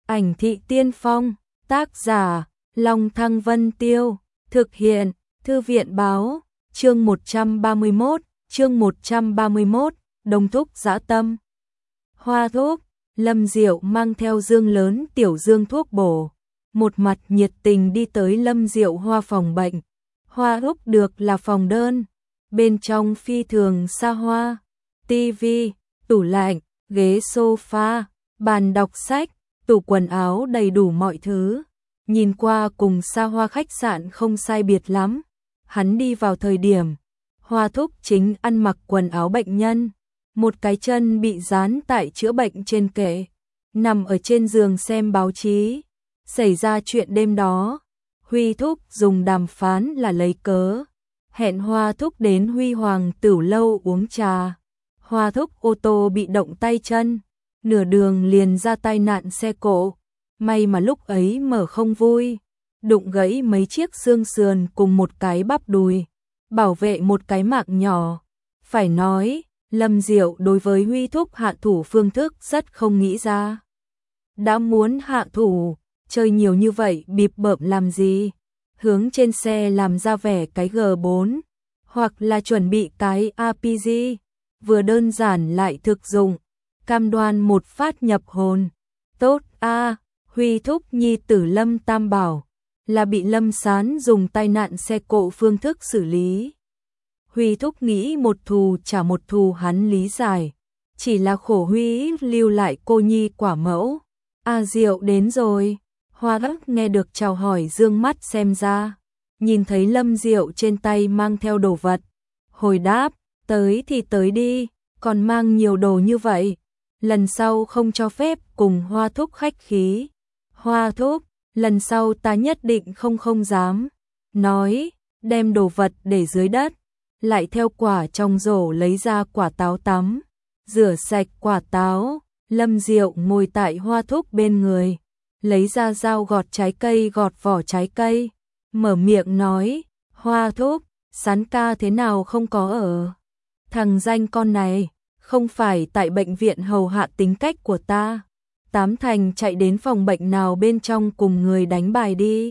Ảnh thị tiên phong, tác giả, Long Thăng Vân Tiêu, thực hiện, Thư viện báo, chương 131, Đồng thúc dã tâm. Hoa thuốc, Lâm Diệu mang theo dương lớn tiểu dương thuốc bổ, một mặt nhiệt tình đi tới Lâm Diệu Hoa phòng bệnh. Hoa thuốc được là phòng đơn, bên trong phi thường xa hoa, tivi, tủ lạnh, ghế sofa, bàn đọc sách, tủ quần áo đầy đủ mọi thứ, nhìn qua cùng xa hoa khách sạn không sai biệt lắm. Hắn đi vào thời điểm, Hoa thúc chính ăn mặc quần áo bệnh nhân, một cái chân bị dán tại chữa bệnh trên kệ, nằm ở trên giường xem báo chí. Xảy ra chuyện đêm đó, Huy thúc dùng đàm phán là lấy cớ, hẹn Hoa thúc đến Huy Hoàng Tửu lâu uống trà. Hoa thúc ô tô bị động tay chân, nửa đường liền ra tai nạn xe cộ, may mà lúc ấy mở không vui, đụng gãy mấy chiếc xương sườn cùng một cái bắp đùi, bảo vệ một cái mạng nhỏ. Phải nói, Lâm Diệu đối với Huy thúc hạ thủ phương thức rất không nghĩ ra. Đã muốn hạ thủ, chơi nhiều như vậy bịp bợm làm gì? Hướng trên xe làm ra vẻ cái G4, hoặc là chuẩn bị cái RPG, vừa đơn giản lại thực dụng, cam đoan một phát nhập hồn. Tốt a, Huy thúc nhi tử Lâm Tam Bảo là bị Lâm Sán dùng tai nạn xe cộ phương thức xử lý. Huy thúc nghĩ một thù trả một thù hắn lý giải, chỉ là khổ Huy lưu lại cô nhi quả mẫu. A Diệu đến rồi. Hoa gác nghe được chào hỏi dương mắt xem ra, nhìn thấy Lâm Diệu trên tay mang theo đồ vật, hồi đáp, tới thì tới đi, còn mang nhiều đồ như vậy, lần sau không cho phép cùng Hoa thúc khách khí. Hoa thúc, lần sau ta nhất định không dám. Nói, đem đồ vật để dưới đất, lại theo quả trong rổ lấy ra quả táo tắm, rửa sạch quả táo. Lâm Diệu ngồi tại Hoa thúc bên người, lấy ra dao gọt trái cây, gọt vỏ trái cây, mở miệng nói, Hoa thúc, Sán ca thế nào không có ở? Thằng danh con này, không phải tại bệnh viện hầu hạ tính cách của ta, tám thành chạy đến phòng bệnh nào bên trong cùng người đánh bài đi.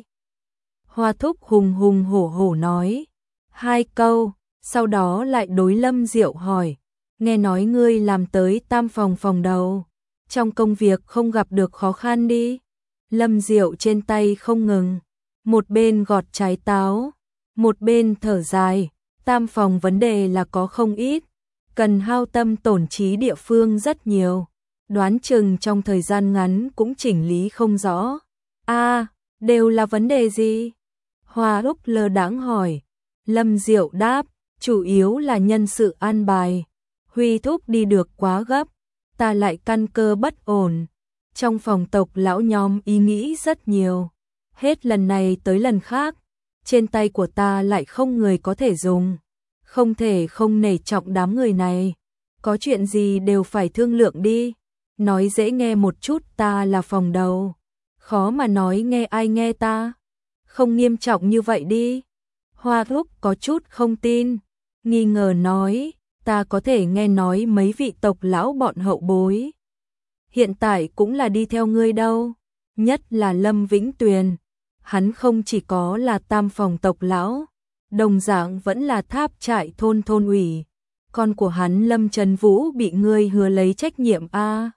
Hoa thúc hùng hùng hổ hổ nói 2 câu, sau đó lại đối Lâm Diệu hỏi, nghe nói ngươi làm tới tam phòng đầu, trong công việc không gặp được khó khăn đi. Lâm Diệu trên tay không ngừng, một bên gọt trái táo, một bên thở dài, tam phòng vấn đề là có không ít, cần hao tâm tổn trí địa phương rất nhiều, đoán chừng trong thời gian ngắn cũng chỉnh lý không rõ. A, đều là vấn đề gì? Hoa Úc lơ đãng hỏi. Lâm Diệu đáp, chủ yếu là nhân sự an bài, Huy thúc đi được quá gấp, ta lại căn cơ bất ổn. Trong phòng tộc lão nhóm ý nghĩ rất nhiều, hết lần này tới lần khác, trên tay của ta lại không người có thể dùng, không thể không nể trọng đám người này, có chuyện gì đều phải thương lượng đi. Nói dễ nghe một chút ta là phòng đầu, khó mà nói nghe ai nghe ta, không nghiêm trọng như vậy đi. Hoa thúc có chút không tin, nghi ngờ nói, ta có thể nghe nói mấy vị tộc lão bọn hậu bối hiện tại cũng là đi theo ngươi đâu, nhất là Lâm Vĩnh Tuyền, hắn không chỉ có là tam phòng tộc lão, đồng dạng vẫn là tháp trại thôn ủy, con của hắn Lâm Trần Vũ bị ngươi hứa lấy trách nhiệm a.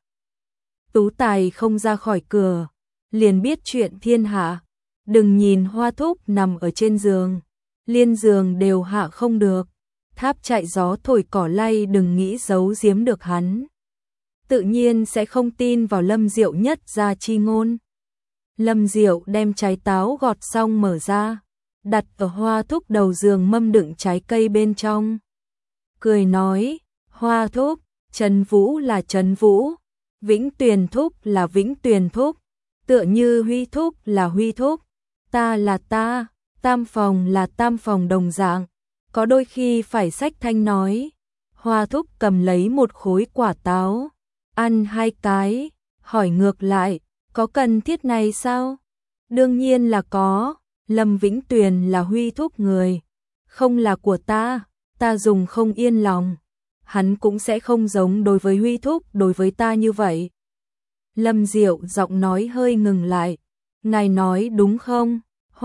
Tú Tài không ra khỏi cửa, liền biết chuyện thiên hạ, đừng nhìn Hoa thúc nằm ở trên giường, liên giường đều hạ không được, tháp trại gió thổi cỏ lay đừng nghĩ giấu giếm được hắn. Tự nhiên sẽ không tin vào Lâm Diệu nhất ra chi ngôn. Lâm Diệu đem trái táo gọt xong mở ra, đặt ở Hoa thúc đầu giường mâm đựng trái cây bên trong. Cười nói, Hoa thúc, Trần Vũ là Trần Vũ, Vĩnh Tuyền thúc là Vĩnh Tuyền thúc, tựa như Huy thúc là Huy thúc, ta là ta, tam phòng là tam phòng đồng dạng, có đôi khi phải sách thanh nói. Hoa thúc cầm lấy một khối quả táo, ăn 2 cái, hỏi ngược lại, có cần thiết này sao? Đương nhiên là có, Lâm Vĩnh Tuyền là Huy thúc người, không là của ta, ta dùng không yên lòng, hắn cũng sẽ không giống đối với Huy thúc đối với ta như vậy. Lâm Diệu giọng nói hơi ngừng lại. Ngài nói đúng không?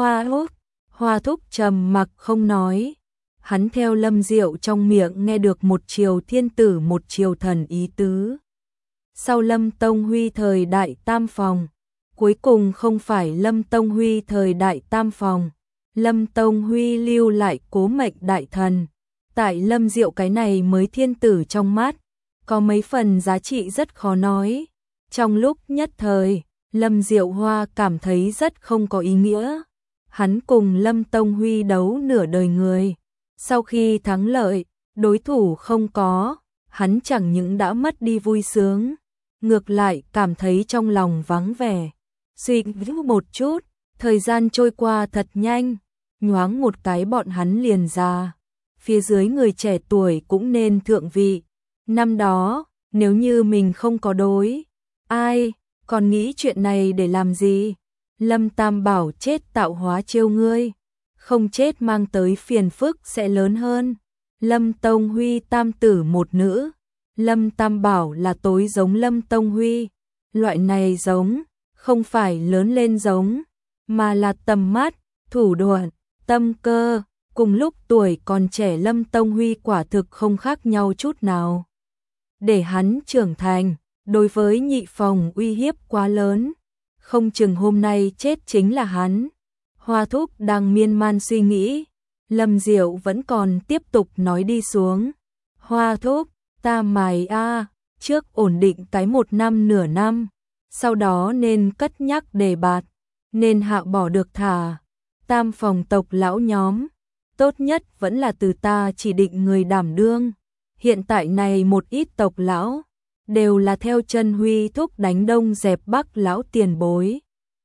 Hoa Thúc trầm mặc không nói. Hắn theo Lâm Diệu trong miệng nghe được một chiều thiên tử một chiều thần ý tứ. Sau Lâm Tông Huy thời đại tam phòng, cuối cùng không phải Lâm Tông Huy thời đại tam phòng, Lâm Tông Huy lưu lại cố mệnh đại thần. Tại Lâm Diệu cái này mới thiên tử trong mắt, có mấy phần giá trị rất khó nói. Trong lúc nhất thời, Lâm Diệu Hoa cảm thấy rất không có ý nghĩa. Hắn cùng Lâm Tông Huy đấu nửa đời người. Sau khi thắng lợi, đối thủ không có, hắn chẳng những đã mất đi vui sướng, ngược lại cảm thấy trong lòng vắng vẻ. Suy nghĩ một chút, thời gian trôi qua thật nhanh, nhoáng một cái bọn hắn liền già. Phía dưới người trẻ tuổi cũng nên thượng vị. Năm đó, nếu như mình không có đối, ai còn nghĩ chuyện này để làm gì? Lâm Tam bảo chết tạo hóa trêu ngươi, không chết mang tới phiền phức sẽ lớn hơn. Lâm Tông Huy tam tử một nữ, Lâm Tam bảo là tối giống Lâm Tông Huy. Loại này giống, không phải lớn lên giống, mà là tầm mắt, thủ đoạn, tâm cơ. Cùng lúc tuổi còn trẻ Lâm Tông Huy quả thực không khác nhau chút nào. Để hắn trưởng thành, đối với Nhị Phòng uy hiếp quá lớn, không chừng hôm nay chết chính là hắn. Hoa Thúc đang miên man suy nghĩ, Lâm Diệu vẫn còn tiếp tục nói đi xuống. Hoa Thúc, ta mày trước ổn định cái 1 năm nửa năm, sau đó nên cất nhắc đề bạt, nên hạ bỏ được thả. Tam phòng tộc lão nhóm, tốt nhất vẫn là từ ta chỉ định người đảm đương. Hiện tại này một ít tộc lão, đều là theo chân Huy Thúc đánh đông dẹp bắc lão tiền bối.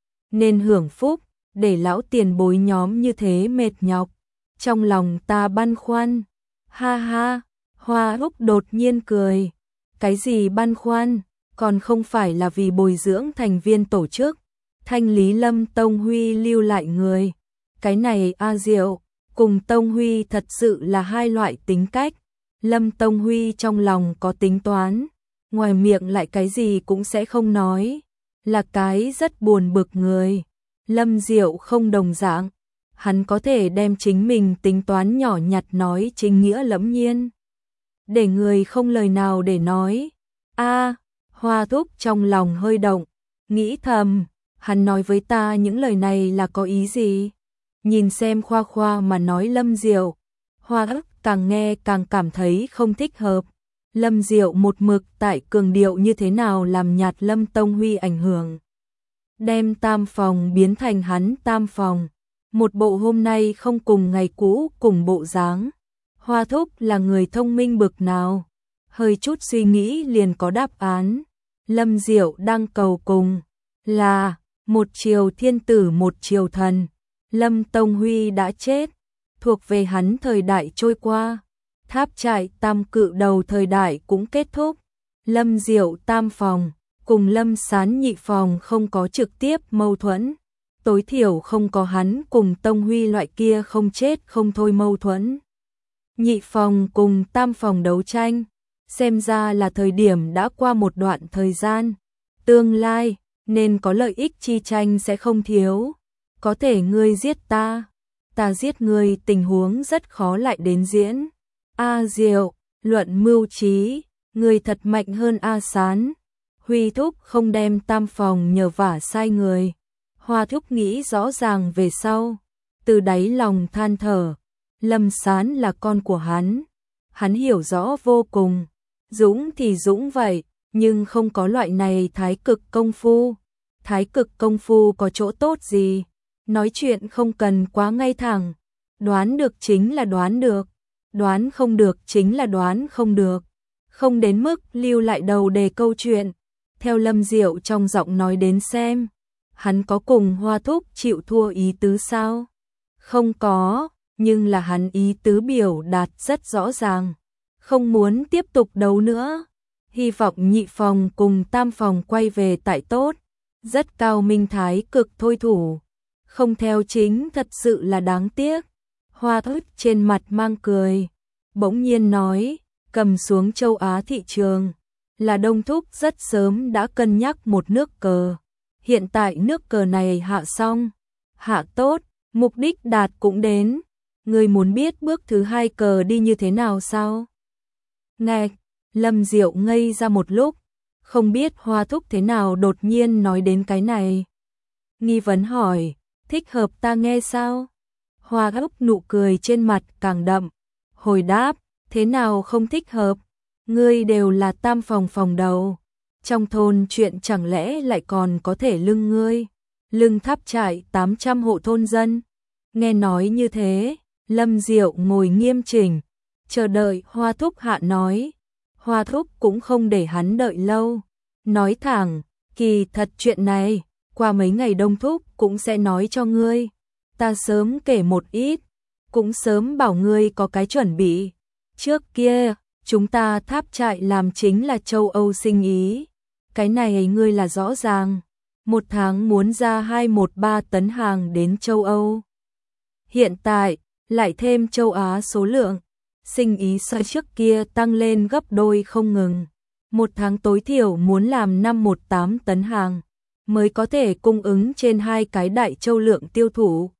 Nên hưởng phúc, để lão tiền bối nhóm như thế mệt nhọc. Trong lòng ta băn khoăn. Ha ha, Hoa Thúc đột nhiên cười. Cái gì băn khoăn, còn không phải là vì bồi dưỡng thành viên tổ chức, thanh lý Lâm Tông Huy lưu lại người. Cái này Diệu, cùng Tông Huy thật sự là hai loại tính cách. Lâm Tông Huy trong lòng có tính toán, ngoài miệng lại cái gì cũng sẽ không nói, là cái rất buồn bực người. Lâm Diệu không đồng dạng, hắn có thể đem chính mình tính toán nhỏ nhặt nói chính nghĩa lẫm nhiên, để người không lời nào để nói. Hoa Thúc trong lòng hơi động, nghĩ thầm, hắn nói với ta những lời này là có ý gì? Nhìn xem khoa khoa mà nói Lâm Diệu, Hoa Thúc càng nghe càng cảm thấy không thích hợp. Lâm Diệu một mực tại cường điệu như thế nào làm nhạt Lâm Tông Huy ảnh hưởng, đem tam phòng biến thành hắn tam phòng, một bộ hôm nay không cùng ngày cũ cùng bộ dáng. Hoa Thúc là người thông minh bực nào, hơi chút suy nghĩ liền có đáp án. Lâm Diệu đang cầu cùng là một triều thiên tử một triều thần. Lâm Tông Huy đã chết, thuộc về hắn thời đại trôi qua. Tháp trại tam cự đầu thời đại cũng kết thúc. Lâm Diệu tam phòng cùng Lâm Sán nhị phòng không có trực tiếp mâu thuẫn, tối thiểu không có hắn cùng Tông Huy loại kia không chết không thôi mâu thuẫn. Nhị phòng cùng tam phòng đấu tranh, xem ra là thời điểm đã qua một đoạn thời gian. Tương lai, nên có lợi ích chi tranh sẽ không thiếu. Có thể ngươi giết ta, ta giết ngươi, tình huống rất khó lại đến diễn. Diệu, luận mưu trí, ngươi thật mạnh hơn Sán. Huy Thúc không đem tam phòng nhờ vả sai người. Hoa Thúc nghĩ rõ ràng về sau, từ đáy lòng than thở. Lâm Sán là con của hắn hiểu rõ vô cùng. Dũng thì dũng vậy, nhưng không có loại này thái cực công phu. Thái cực công phu có chỗ tốt gì? Nói chuyện không cần quá ngay thẳng, đoán được chính là đoán được, đoán không được chính là đoán không được, không đến mức lưu lại đầu đề câu chuyện. Theo Lâm Diệu trong giọng nói đến xem, hắn có cùng Hoa Thúc chịu thua ý tứ sao? Không có, nhưng là hắn ý tứ biểu đạt rất rõ ràng, không muốn tiếp tục đấu nữa. Hy vọng nhị phòng cùng tam phòng quay về tại tốt, rất cao minh thái cực thôi thủ. Không theo chính thật sự là đáng tiếc. Hoa Thúc trên mặt mang cười, bỗng nhiên nói, cầm xuống châu Á thị trường, là Đông Thúc rất sớm đã cân nhắc một nước cờ. Hiện tại nước cờ này hạ xong, hạ tốt, mục đích đạt cũng đến. Ngươi muốn biết bước thứ hai cờ đi như thế nào sao? Nghe, Lâm Diệu ngây ra một lúc, không biết Hoa Thúc thế nào đột nhiên nói đến cái này. Nghi vấn hỏi, thích hợp ta nghe sao? Hoa Thúc nụ cười trên mặt càng đậm, hồi đáp, thế nào không thích hợp? Ngươi đều là tam phòng đầu. Trong thôn chuyện chẳng lẽ lại còn có thể lưng ngươi, lưng tháp trại 800 hộ thôn dân. Nghe nói như thế, Lâm Diệu ngồi nghiêm chỉnh, chờ đợi Hoa Thúc hạ nói. Hoa Thúc cũng không để hắn đợi lâu, nói thẳng, kỳ thật chuyện này, qua mấy ngày Đông Thúc cũng sẽ nói cho ngươi. Ta sớm kể một ít, cũng sớm bảo ngươi có cái chuẩn bị. Trước kia, chúng ta tháp trại làm chính là châu Âu sinh ý. Cái này ngươi là rõ ràng, một tháng muốn ra 213 tấn hàng đến châu Âu. Hiện tại, lại thêm châu Á số lượng, sinh ý so trước kia tăng lên gấp đôi không ngừng. Một tháng tối thiểu muốn làm 518 tấn hàng, mới có thể cung ứng trên hai cái đại châu lượng tiêu thụ.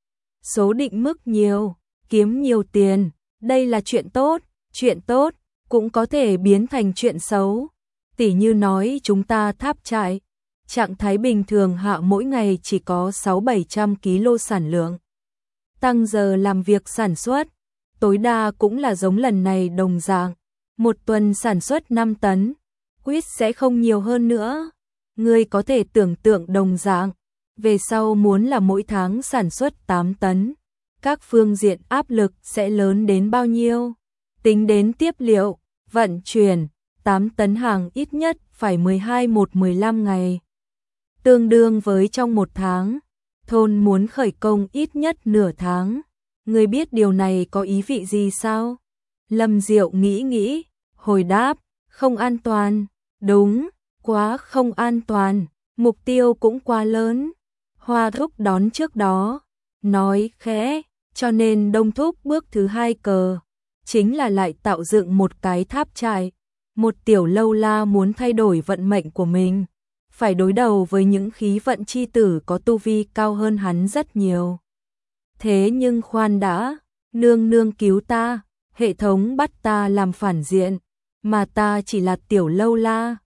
Số định mức nhiều, kiếm nhiều tiền, đây là chuyện tốt, cũng có thể biến thành chuyện xấu. Tỉ như nói chúng ta tháp trại, trạng thái bình thường hạ mỗi ngày chỉ có 600-700 kg sản lượng. Tăng giờ làm việc sản xuất, tối đa cũng là giống lần này đồng dạng, một tuần sản xuất 5 tấn, quýt sẽ không nhiều hơn nữa. Ngươi có thể tưởng tượng đồng dạng, về sau muốn là mỗi tháng sản xuất 8 tấn, các phương diện áp lực sẽ lớn đến bao nhiêu. Tính đến tiếp liệu, vận chuyển, 8 tấn hàng ít nhất phải 12-15 ngày. Tương đương với trong một tháng, thôn muốn khởi công ít nhất nửa tháng. Ngươi biết điều này có ý vị gì sao? Lâm Diệu nghĩ, hồi đáp, không an toàn. Đúng, quá không an toàn, mục tiêu cũng quá lớn. Hoa Thúc đón trước đó, nói khẽ, cho nên Đông Thúc bước thứ hai cờ, chính là lại tạo dựng một cái tháp trại. Một tiểu lâu la muốn thay đổi vận mệnh của mình, phải đối đầu với những khí vận chi tử có tu vi cao hơn hắn rất nhiều. Thế nhưng khoan đã, nương nương cứu ta, hệ thống bắt ta làm phản diện, mà ta chỉ là tiểu lâu la,